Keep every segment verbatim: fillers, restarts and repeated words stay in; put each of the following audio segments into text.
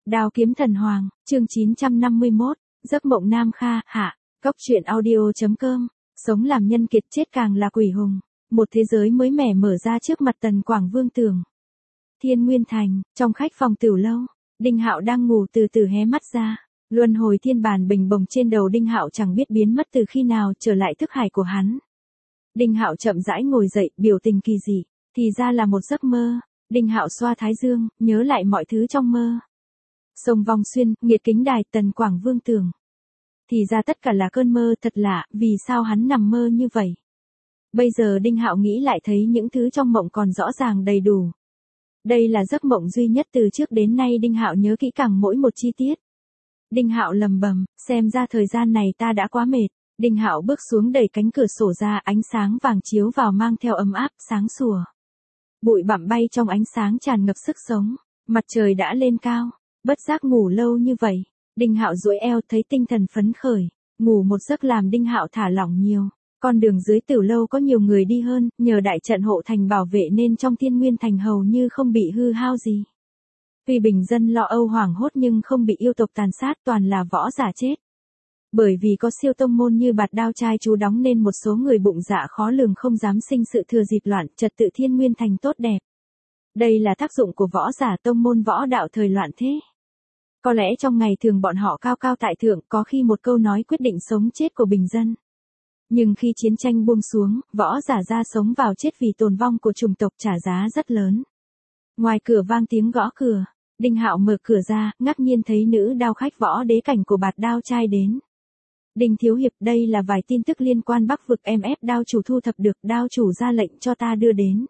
Đao kiếm thần hoàng, chương chín trăm năm mươi mốt, giấc mộng Nam Kha, hạ, Cốc truyện audio.com, sống làm nhân kiệt chết càng là quỷ hùng, một thế giới mới mẻ mở ra trước mặt Tần Quảng Vương Tưởng. Thiên Nguyên Thành, trong khách phòng Tửu Lâu, Đinh Hạo đang ngủ từ từ hé mắt ra, luân hồi thiên bàn bình bồng trên đầu Đinh Hạo chẳng biết biến mất từ khi nào trở lại thức hải của hắn. Đinh Hạo chậm rãi ngồi dậy, biểu tình kỳ dị, thì ra là một giấc mơ. Đinh Hạo xoa thái dương, nhớ lại mọi thứ trong mơ. Sông Vong Xuyên, Nghiệt Kính Đài, Tần Quảng Vương Tưởng. Thì ra tất cả là cơn mơ, thật lạ, vì sao hắn nằm mơ như vậy? Bây giờ Đinh Hạo nghĩ lại thấy những thứ trong mộng còn rõ ràng đầy đủ. Đây là giấc mộng duy nhất từ trước đến nay Đinh Hạo nhớ kỹ càng mỗi một chi tiết. Đinh Hạo lầm bầm, xem ra thời gian này ta đã quá mệt. Đinh Hạo bước xuống đẩy cánh cửa sổ ra, ánh sáng vàng chiếu vào mang theo ấm áp, sáng sủa. Bụi bặm bay trong ánh sáng tràn ngập sức sống, mặt trời đã lên cao, bất giác ngủ lâu như vậy, Đinh Hạo duỗi eo thấy tinh thần phấn khởi, ngủ một giấc làm Đinh Hạo thả lỏng nhiều. Con đường dưới Tửu Lâu có nhiều người đi hơn, nhờ đại trận hộ thành bảo vệ nên trong Thiên Nguyên Thành hầu như không bị hư hao gì. Tuy bình dân lo âu hoảng hốt nhưng không bị yêu tộc tàn sát, toàn là võ giả chết. Bởi vì có siêu tông môn như Bạt Đao Trai trú đóng nên một số người bụng dạ khó lường không dám sinh sự thừa dịp loạn, trật tự Thiên Nguyên Thành tốt đẹp. Đây là tác dụng của võ giả tông môn võ đạo thời loạn thế. Có lẽ trong ngày thường bọn họ cao cao tại thượng, có khi một câu nói quyết định sống chết của bình dân. Nhưng khi chiến tranh buông xuống, võ giả ra sống vào chết vì tồn vong của chủng tộc trả giá rất lớn. Ngoài cửa vang tiếng gõ cửa, Đinh Hạo mở cửa ra, ngạc nhiên thấy nữ đao khách võ đế cảnh của Bạt Đao Trai đến. Đinh thiếu hiệp, đây là vài tin tức liên quan Bắc vực em ép đao chủ thu thập được, đao chủ ra lệnh cho ta đưa đến.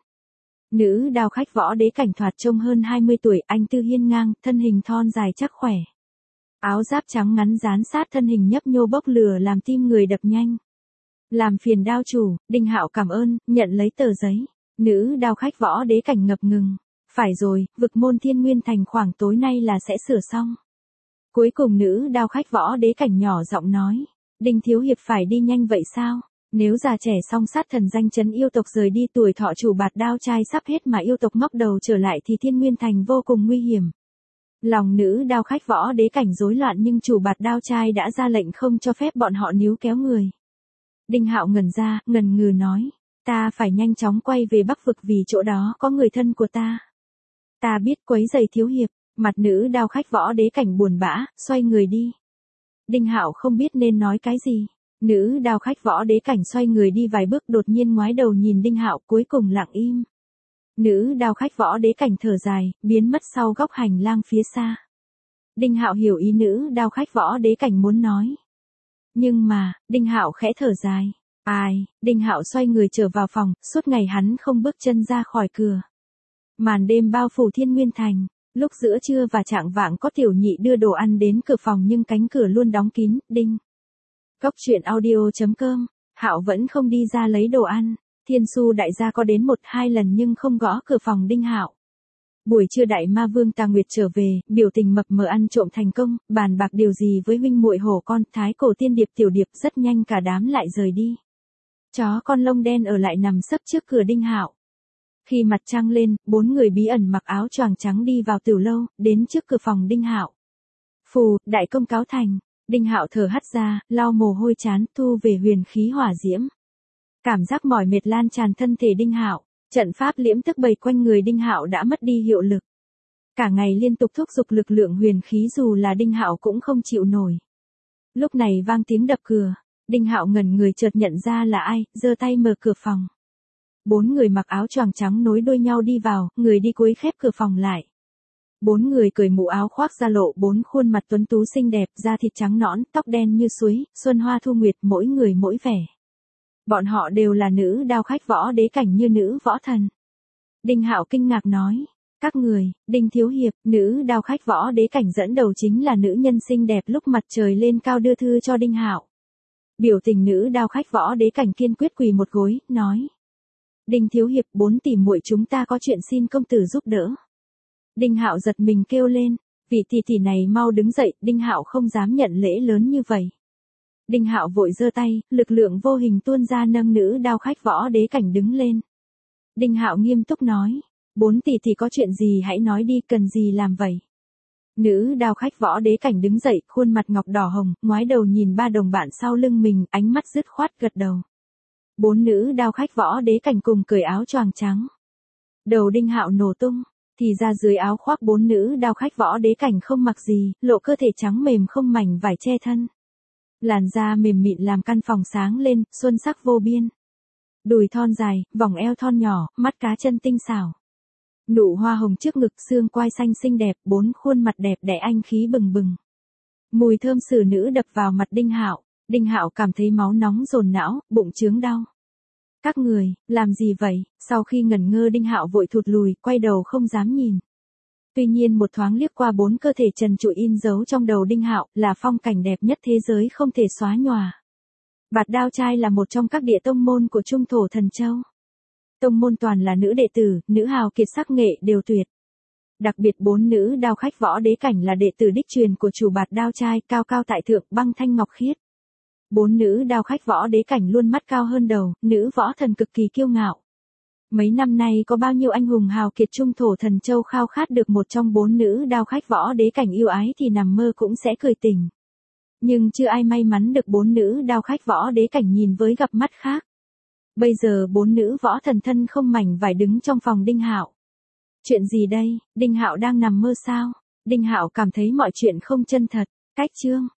Nữ đao khách võ đế cảnh thoạt trông hơn hai mươi tuổi, anh tư hiên ngang, thân hình thon dài chắc khỏe. Áo giáp trắng ngắn dán sát thân hình nhấp nhô bốc lửa làm tim người đập nhanh. Làm phiền đao chủ, Đinh Hạo cảm ơn, nhận lấy tờ giấy. Nữ đao khách võ đế cảnh ngập ngừng. Phải rồi, vực môn Thiên Nguyên Thành khoảng tối nay là sẽ sửa xong. Cuối cùng nữ đao khách võ đế cảnh nhỏ giọng nói. Đinh thiếu hiệp phải đi nhanh vậy sao? Nếu già trẻ song sát thần danh chấn yêu tộc rời đi, tuổi thọ chủ Bạt Đao Trai sắp hết mà yêu tộc ngóc đầu trở lại thì Thiên Nguyên Thành vô cùng nguy hiểm. Lòng nữ đao khách võ đế cảnh rối loạn nhưng chủ Bạt Đao Trai đã ra lệnh không cho phép bọn họ níu kéo người. Đinh Hạo ngẩn ra, ngần ngừ nói. Ta phải nhanh chóng quay về Bắc vực vì chỗ đó có người thân của ta. Ta biết, quấy giày thiếu hiệp. Mặt nữ đao khách võ đế cảnh buồn bã, xoay người đi. Đinh Hạo không biết nên nói cái gì. Nữ đao khách võ đế cảnh xoay người đi vài bước, đột nhiên ngoái đầu nhìn Đinh Hạo, cuối cùng lặng im. Nữ đao khách võ đế cảnh thở dài, biến mất sau góc hành lang phía xa. Đinh Hạo hiểu ý nữ đao khách võ đế cảnh muốn nói. Nhưng mà, Đinh Hạo khẽ thở dài. Ai, Đinh Hạo xoay người trở vào phòng, suốt ngày hắn không bước chân ra khỏi cửa. Màn đêm bao phủ Thiên Nguyên Thành. Lúc giữa trưa và chạng vạng có tiểu nhị đưa đồ ăn đến cửa phòng nhưng cánh cửa luôn đóng kín. Đinh. Cốc truyện audio.com, Hạo vẫn không đi ra lấy đồ ăn. Thiên Su đại gia có đến một hai lần nhưng không gõ cửa phòng Đinh Hạo. Buổi trưa đại ma vương Tà Nguyệt trở về, biểu tình mập mờ ăn trộm thành công, bàn bạc điều gì với huynh muội hổ con, thái cổ tiên điệp tiểu điệp, rất nhanh cả đám lại rời đi. Chó con lông đen ở lại nằm sấp trước cửa Đinh Hạo. Khi mặt trăng lên, bốn người bí ẩn mặc áo choàng trắng đi vào Tửu Lâu, đến trước cửa phòng Đinh Hạo. Phù, đại công cáo thành. Đinh Hạo thở hắt ra, lau mồ hôi chán, thu về huyền khí hỏa diễm. Cảm giác mỏi mệt lan tràn thân thể Đinh Hạo, trận pháp liễm tức bày quanh người Đinh Hạo đã mất đi hiệu lực. Cả ngày liên tục thúc giục lực lượng huyền khí dù là Đinh Hạo cũng không chịu nổi. Lúc này vang tiếng đập cửa, Đinh Hạo ngẩn người chợt nhận ra là ai, giơ tay mở cửa phòng. Bốn người mặc áo choàng trắng nối đuôi nhau đi vào, người đi cuối khép cửa phòng lại. Bốn người cởi mũ áo khoác ra lộ bốn khuôn mặt tuấn tú xinh đẹp, da thịt trắng nõn, tóc đen như suối, xuân hoa thu nguyệt, mỗi người mỗi vẻ. Bọn họ đều là nữ đao khách võ đế cảnh như nữ võ thần. Đinh Hạo kinh ngạc nói, các người, Đinh thiếu hiệp, nữ đao khách võ đế cảnh dẫn đầu chính là nữ nhân xinh đẹp lúc mặt trời lên cao đưa thư cho Đinh Hạo. Biểu tình nữ đao khách võ đế cảnh kiên quyết quỳ một gối, nói. Đinh thiếu hiệp, bốn tỷ muội chúng ta có chuyện xin công tử giúp đỡ. Đinh Hạo giật mình kêu lên, vị tỷ tỷ này mau đứng dậy, Đinh Hạo không dám nhận lễ lớn như vậy. Đinh Hạo vội giơ tay, lực lượng vô hình tuôn ra nâng nữ đao khách võ đế cảnh đứng lên. Đinh Hạo nghiêm túc nói, bốn tỷ tỷ có chuyện gì hãy nói đi, cần gì làm vậy. Nữ đao khách Võ Đế Cảnh đứng dậy, khuôn mặt ngọc đỏ hồng, ngoái đầu nhìn ba đồng bạn sau lưng mình, ánh mắt dứt khoát gật đầu. Bốn nữ đao khách Võ Đế Cảnh cùng cởi áo choàng trắng. Đầu Đinh Hạo nổ tung, thì ra dưới áo khoác bốn nữ đao khách Võ Đế Cảnh không mặc gì, lộ cơ thể trắng mềm không mảnh vải che thân. Làn da mềm mịn làm căn phòng sáng lên, xuân sắc vô biên. Đùi thon dài, vòng eo thon nhỏ, mắt cá chân tinh xảo. Nụ hoa hồng trước ngực, xương quai xanh xinh đẹp, bốn khuôn mặt đẹp đẽ anh khí bừng bừng. Mùi thơm xử nữ đập vào mặt Đinh Hạo, Đinh Hạo cảm thấy máu nóng dồn não, bụng chướng đau. Các người, làm gì vậy? Sau khi ngẩn ngơ Đinh Hạo vội thụt lùi, quay đầu không dám nhìn. Tuy nhiên một thoáng liếc qua bốn cơ thể trần trụi in dấu trong đầu Đinh Hạo, là phong cảnh đẹp nhất thế giới không thể xóa nhòa. Bạt Đao Trai là một trong các địa tông môn của Trung Thổ Thần Châu. Tông môn toàn là nữ đệ tử, nữ hào kiệt sắc nghệ đều tuyệt. Đặc biệt bốn nữ đao khách Võ Đế Cảnh là đệ tử đích truyền của chủ Bạt Đao Trai, cao cao tại thượng, băng thanh ngọc khiết. Bốn nữ đao khách Võ Đế Cảnh luôn mắt cao hơn đầu, nữ võ thần cực kỳ kiêu ngạo. Mấy năm nay có bao nhiêu anh hùng hào kiệt Trung Thổ Thần Châu khao khát được một trong bốn nữ đao khách Võ Đế Cảnh yêu ái thì nằm mơ cũng sẽ cười tỉnh. Nhưng chưa ai may mắn được bốn nữ đao khách Võ Đế Cảnh nhìn với gặp mắt khác. Bây giờ bốn nữ võ thần thân không mảnh vải đứng trong phòng Đinh Hạo. Chuyện gì đây, Đinh Hạo đang nằm mơ sao? Đinh Hạo cảm thấy mọi chuyện không chân thật. Cách chương